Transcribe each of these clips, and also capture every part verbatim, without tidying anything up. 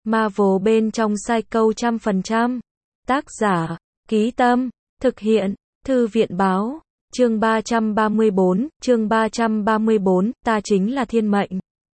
Marvel bên trong Psycho trăm phần trăm. Tác giả, Ký Tâm, thực hiện, Thư viện báo, chương ba trăm ba mươi bốn, chương ba trăm ba mươi bốn, ta chính là thiên mệnh.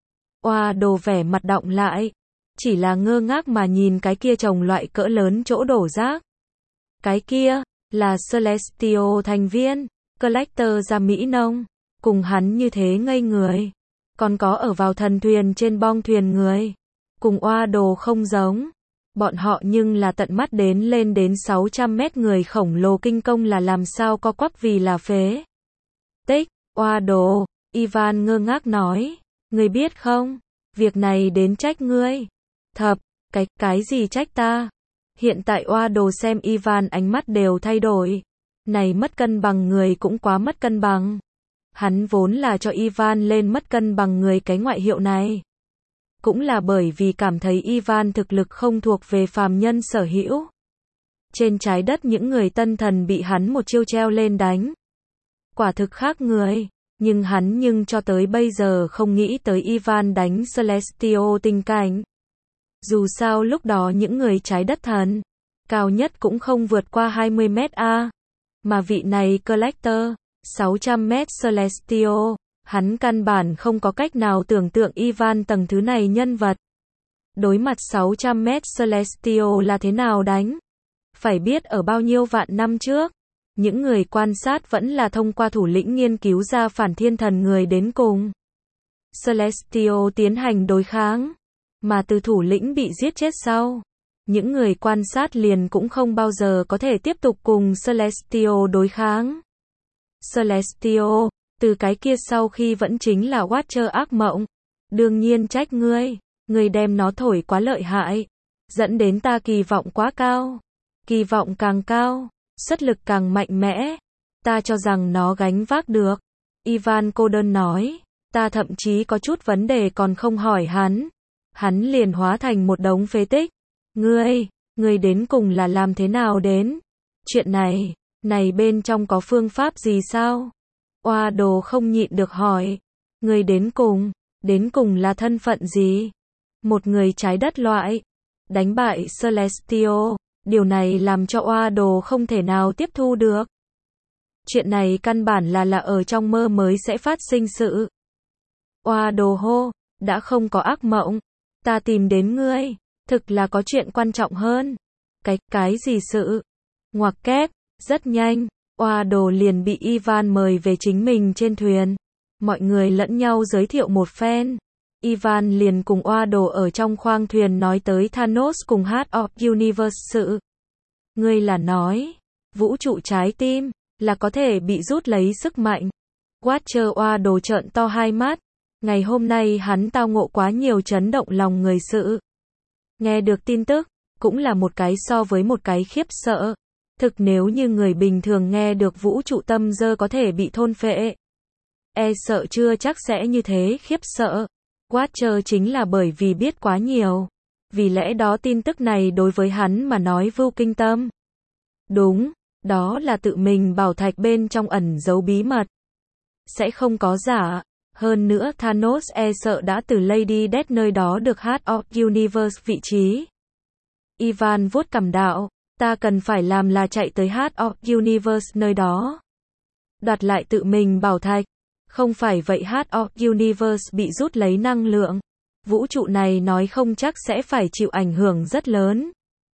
Oa Đồ vẻ mặt đọng lại, chỉ là ngơ ngác mà nhìn cái kia chồng loại cỡ lớn chỗ đổ rác. Cái kia, là Celestial thành viên, Collector ra Mỹ Nông, cùng hắn như thế ngây người. Còn có ở vào thần thuyền trên bong thuyền người, cùng Oa Đồ không giống. Bọn họ nhưng là tận mắt đến lên đến sáu trăm mét người khổng lồ kinh công là làm sao có quắc vì là phế. Tích, Oa Đồ, Ivan ngơ ngác nói, ngươi biết không, việc này đến trách ngươi. Thập, cái, cái gì trách ta? Hiện tại Oa Đồ xem Ivan ánh mắt đều thay đổi. Này mất cân bằng người cũng quá mất cân bằng. Hắn vốn là cho Ivan lên mất cân bằng người cái ngoại hiệu này. Cũng là bởi vì cảm thấy Ivan thực lực không thuộc về phàm nhân sở hữu. Trên trái đất những người tân thần bị hắn một chiêu treo lên đánh. Quả thực khác người, nhưng hắn nhưng cho tới bây giờ không nghĩ tới Ivan đánh Celestial tình cảnh. Dù sao lúc đó những người trái đất thần, cao nhất cũng không vượt qua hai mươi mét a. Mà vị này Collector, sáu trăm mét Celestial, hắn căn bản không có cách nào tưởng tượng Ivan tầng thứ này nhân vật. Đối mặt sáu trăm mét Celestial là thế nào đánh? Phải biết ở bao nhiêu vạn năm trước, những người quan sát vẫn là thông qua thủ lĩnh nghiên cứu ra phản thiên thần người đến cùng Celestial tiến hành đối kháng, mà từ thủ lĩnh bị giết chết sau, những người quan sát liền cũng không bao giờ có thể tiếp tục cùng Celestial đối kháng. Celestial, từ cái kia sau khi vẫn chính là Watcher ác mộng. Đương nhiên trách ngươi, ngươi đem nó thổi quá lợi hại, dẫn đến ta kỳ vọng quá cao. Kỳ vọng càng cao, xuất lực càng mạnh mẽ, ta cho rằng nó gánh vác được. Ivan cô đơn nói, ta thậm chí có chút vấn đề còn không hỏi hắn. Hắn liền hóa thành một đống phế tích. Ngươi, ngươi đến cùng là làm thế nào đến? Chuyện này, này bên trong có phương pháp gì sao? Oa Đồ không nhịn được hỏi. Ngươi đến cùng, đến cùng là thân phận gì? Một người trái đất loại, đánh bại Celestial, điều này làm cho Oa Đồ không thể nào tiếp thu được. Chuyện này căn bản là là ở trong mơ mới sẽ phát sinh sự. Oa Đồ hô, đã không có ác mộng, ta tìm đến ngươi, thực là có chuyện quan trọng hơn. Cái, cái gì sự? Ngoặc kép, rất nhanh, Oa Đồ liền bị Ivan mời về chính mình trên thuyền. Mọi người lẫn nhau giới thiệu một phen. Ivan liền cùng Oa Đồ ở trong khoang thuyền nói tới Thanos cùng Heart of Universe sự. Ngươi là nói, vũ trụ trái tim, là có thể bị rút lấy sức mạnh. Watcher Oa Đồ trợn to hai mắt. Ngày hôm nay hắn tao ngộ quá nhiều chấn động lòng người sự. Nghe được tin tức, cũng là một cái so với một cái khiếp sợ. Thực nếu như người bình thường nghe được vũ trụ tâm dơ có thể bị thôn phệ, e sợ chưa chắc sẽ như thế khiếp sợ. Watcher chính là bởi vì biết quá nhiều. Vì lẽ đó tin tức này đối với hắn mà nói vô kinh tâm. Đúng, đó là tự mình bảo thạch bên trong ẩn giấu bí mật. Sẽ không có giả. Hơn nữa Thanos e sợ đã từ Lady Death nơi đó được Heart of Universe vị trí. Ivan vuốt cằm đạo, ta cần phải làm là chạy tới Heart of Universe nơi đó. Đoạt lại tự mình bảo thạch. Không phải vậy Heart of Universe bị rút lấy năng lượng. Vũ trụ này nói không chắc sẽ phải chịu ảnh hưởng rất lớn.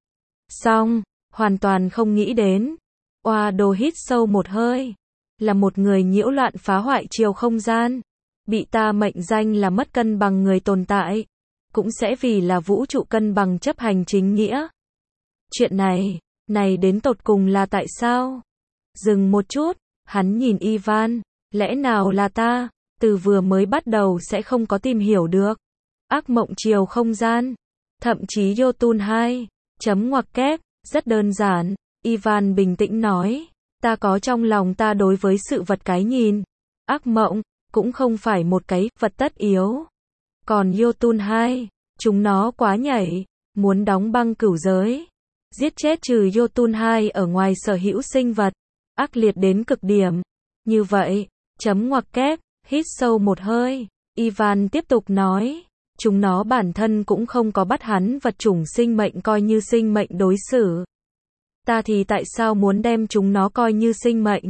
Xong, hoàn toàn không nghĩ đến. Oa Đồ hít sâu một hơi. Là một người nhiễu loạn phá hoại chiều không gian. Bị ta mệnh danh là mất cân bằng người tồn tại. Cũng sẽ vì là vũ trụ cân bằng chấp hành chính nghĩa. Chuyện này, này đến tột cùng là tại sao? Dừng một chút, hắn nhìn Ivan. Lẽ nào là ta, từ vừa mới bắt đầu sẽ không có tìm hiểu được. Ác mộng chiều không gian. Thậm chí Jotun hai. Chấm ngoặc kép, rất đơn giản. Ivan bình tĩnh nói. Ta có trong lòng ta đối với sự vật cái nhìn. Ác mộng, cũng không phải một cái vật tất yếu. Còn Jotun hai, chúng nó quá nhảy, muốn đóng băng cửu giới. Giết chết trừ Jotun hai ở ngoài sở hữu sinh vật. Ác liệt đến cực điểm. Như vậy, chấm ngoặc kép, hít sâu một hơi. Ivan tiếp tục nói. Chúng nó bản thân cũng không có bắt hắn vật chủng sinh mệnh coi như sinh mệnh đối xử. Ta thì tại sao muốn đem chúng nó coi như sinh mệnh?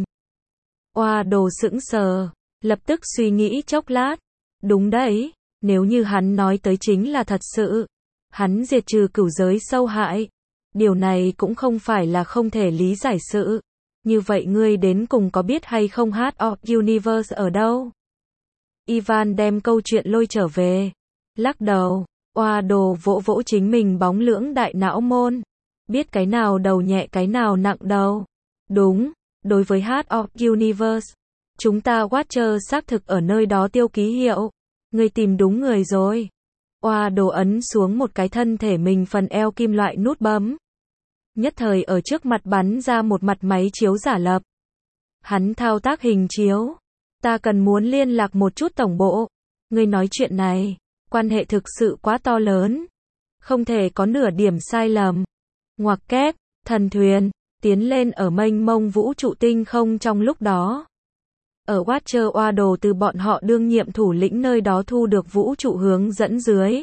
Oa đồ sững sờ, lập tức suy nghĩ chốc lát. Đúng đấy, nếu như hắn nói tới chính là thật sự. Hắn diệt trừ cửu giới sâu hại. Điều này cũng không phải là không thể lý giải sự. Như vậy ngươi đến cùng có biết hay không Heart of Universe ở đâu? Ivan đem câu chuyện lôi trở về. Lắc đầu, oa đồ vỗ vỗ chính mình bóng lưỡng đại não môn. Biết cái nào đầu nhẹ cái nào nặng đầu. Đúng, đối với Heart of Universe, chúng ta Watcher xác thực ở nơi đó tiêu ký hiệu. Ngươi tìm đúng người rồi. Oa đồ ấn xuống một cái thân thể mình phần eo kim loại nút bấm. Nhất thời ở trước mặt bắn ra một mặt máy chiếu giả lập. Hắn thao tác hình chiếu. Ta cần muốn liên lạc một chút tổng bộ. Ngươi nói chuyện này, quan hệ thực sự quá to lớn. Không thể có nửa điểm sai lầm. Ngoặc kép, thần thuyền, tiến lên ở mênh mông vũ trụ tinh không trong lúc đó. Ở Watcher oa đồ từ bọn họ đương nhiệm thủ lĩnh nơi đó thu được vũ trụ hướng dẫn dưới.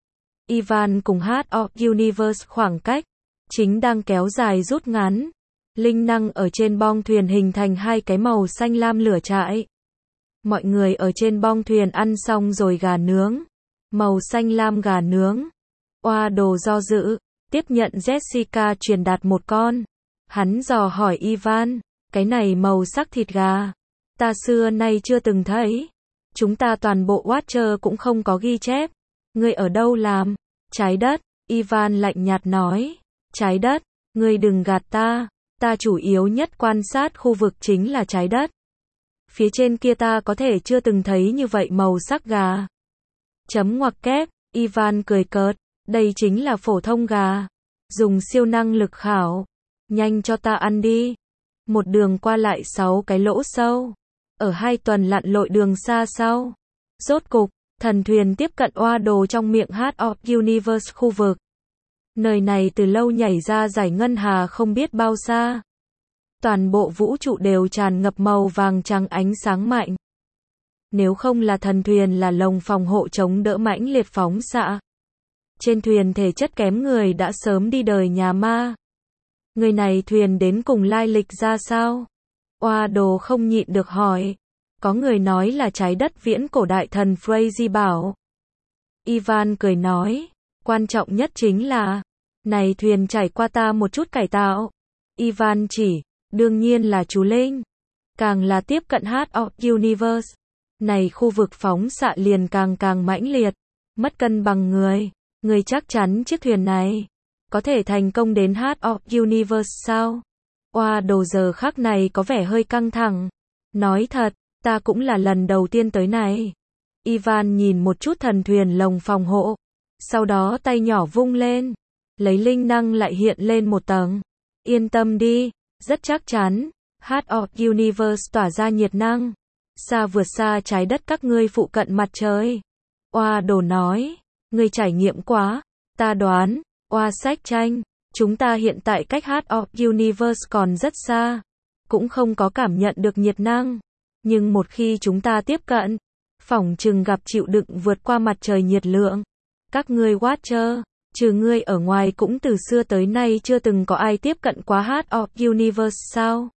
Ivan cùng Heart of Universe khoảng cách, chính đang kéo dài rút ngắn. Linh năng ở trên bong thuyền hình thành hai cái màu xanh lam lửa trại. Mọi người ở trên bong thuyền ăn xong rồi gà nướng. Màu xanh lam gà nướng. Oa đồ do dự, tiếp nhận Jessica truyền đạt một con. Hắn dò hỏi Ivan, cái này màu sắc thịt gà. Ta xưa nay chưa từng thấy. Chúng ta toàn bộ Watcher cũng không có ghi chép. Ngươi ở đâu làm? Trái đất, Ivan lạnh nhạt nói. Trái đất, ngươi đừng gạt ta. Ta chủ yếu nhất quan sát khu vực chính là trái đất. Phía trên kia ta có thể chưa từng thấy như vậy màu sắc gà. Chấm ngoặc kép, Ivan cười cợt. Đây chính là phổ thông gà. Dùng siêu năng lực khảo. Nhanh cho ta ăn đi. Một đường qua lại sáu cái lỗ sâu. Ở hai tuần lặn lội đường xa sau. Rốt cục, thần thuyền tiếp cận oa đồ trong miệng Heart of Universe khu vực. Nơi này từ lâu nhảy ra giải ngân hà không biết bao xa. Toàn bộ vũ trụ đều tràn ngập màu vàng trắng ánh sáng mạnh. Nếu không là thần thuyền là lồng phòng hộ chống đỡ mãnh liệt phóng xạ. Trên thuyền thể chất kém người đã sớm đi đời nhà ma. Người này thuyền đến cùng lai lịch ra sao? Oa đồ không nhịn được hỏi. Có người nói là trái đất viễn cổ đại thần Frazy bảo. Ivan cười nói. Quan trọng nhất chính là, này thuyền trải qua ta một chút cải tạo. Ivan chỉ, đương nhiên là chú Linh. Càng là tiếp cận Heart of Universe. Này khu vực phóng xạ liền càng càng mãnh liệt. Mất cân bằng người. Người chắc chắn chiếc thuyền này có thể thành công đến Heart of Universe sao? Oa đồ giờ khắc này có vẻ hơi căng thẳng. Nói thật, ta cũng là lần đầu tiên tới này. Ivan nhìn một chút thần thuyền lồng phòng hộ. Sau đó tay nhỏ vung lên. Lấy linh năng lại hiện lên một tầng. Yên tâm đi, rất chắc chắn. Heart of Universe tỏa ra nhiệt năng. Xa vượt xa trái đất các ngươi phụ cận mặt trời. Oa đồ nói. Ngươi trải nghiệm quá. Ta đoán. Oa sách tranh. Chúng ta hiện tại cách Heart of Universe còn rất xa. Cũng không có cảm nhận được nhiệt năng. Nhưng một khi chúng ta tiếp cận, phỏng chừng gặp chịu đựng vượt qua mặt trời nhiệt lượng. Các ngươi Watcher, trừ ngươi ở ngoài cũng từ xưa tới nay chưa từng có ai tiếp cận quá Heart of Universe sao?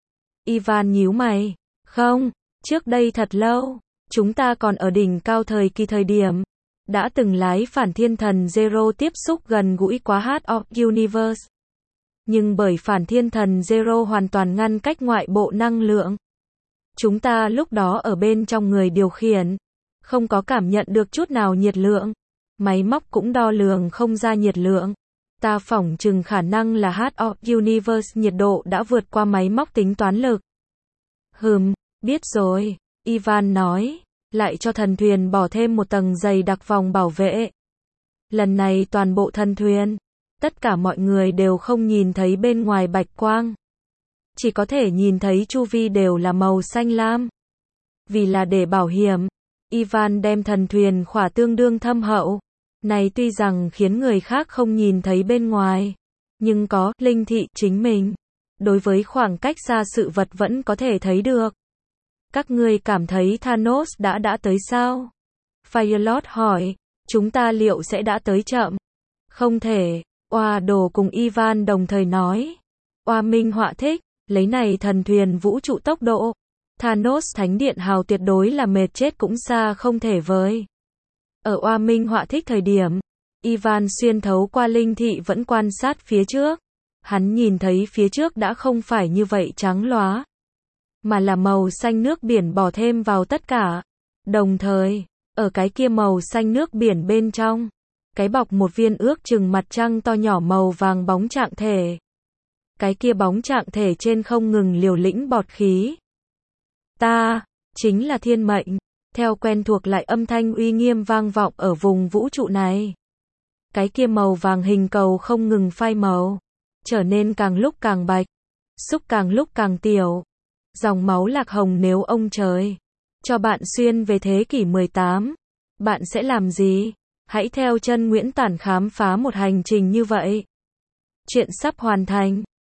Ivan nhíu mày. Không, trước đây thật lâu, chúng ta còn ở đỉnh cao thời kỳ thời điểm. Đã từng lái phản thiên thần Zero tiếp xúc gần gũi quá Heart of Universe. Nhưng bởi phản thiên thần Zero hoàn toàn ngăn cách ngoại bộ năng lượng. Chúng ta lúc đó ở bên trong người điều khiển. Không có cảm nhận được chút nào nhiệt lượng. Máy móc cũng đo lường không ra nhiệt lượng. Ta phỏng chừng khả năng là Heart of Universe nhiệt độ đã vượt qua máy móc tính toán lực. Hừm, biết rồi, Ivan nói. Lại cho thần thuyền bỏ thêm một tầng dày đặc vòng bảo vệ. Lần này toàn bộ thần thuyền, tất cả mọi người đều không nhìn thấy bên ngoài bạch quang. Chỉ có thể nhìn thấy chu vi đều là màu xanh lam. Vì là để bảo hiểm, Ivan đem thần thuyền khỏa tương đương thâm hậu. Này tuy rằng khiến người khác không nhìn thấy bên ngoài, nhưng có linh thị chính mình. Đối với khoảng cách xa sự vật vẫn có thể thấy được. Các ngươi cảm thấy Thanos đã đã tới sao? Firelord hỏi. Chúng ta liệu sẽ đã tới chậm? Không thể. Oa Đồ cùng Ivan đồng thời nói. Oa Minh Họa thích, lấy này thần thuyền vũ trụ tốc độ. Thanos Thánh Điện Hào tuyệt đối là mệt chết cũng xa không thể với. Ở Oa Minh Họa thích thời điểm, Ivan xuyên thấu qua linh thị vẫn quan sát phía trước. Hắn nhìn thấy phía trước đã không phải như vậy trắng lóa, mà là màu xanh nước biển bỏ thêm vào tất cả. Đồng thời, ở cái kia màu xanh nước biển bên trong, cái bọc một viên ước chừng mặt trăng to nhỏ màu vàng bóng trạng thể. Cái kia bóng trạng thể trên không ngừng liều lĩnh bọt khí. Ta, chính là thiên mệnh. Theo quen thuộc lại âm thanh uy nghiêm vang vọng ở vùng vũ trụ này. Cái kia màu vàng hình cầu không ngừng phai màu, trở nên càng lúc càng bạch, xúc càng lúc càng tiểu. Dòng máu lạc hồng nếu ông trời cho bạn xuyên về thế kỷ mười tám, bạn sẽ làm gì? Hãy theo chân Nguyễn Tản khám phá một hành trình như vậy. Chuyện sắp hoàn thành.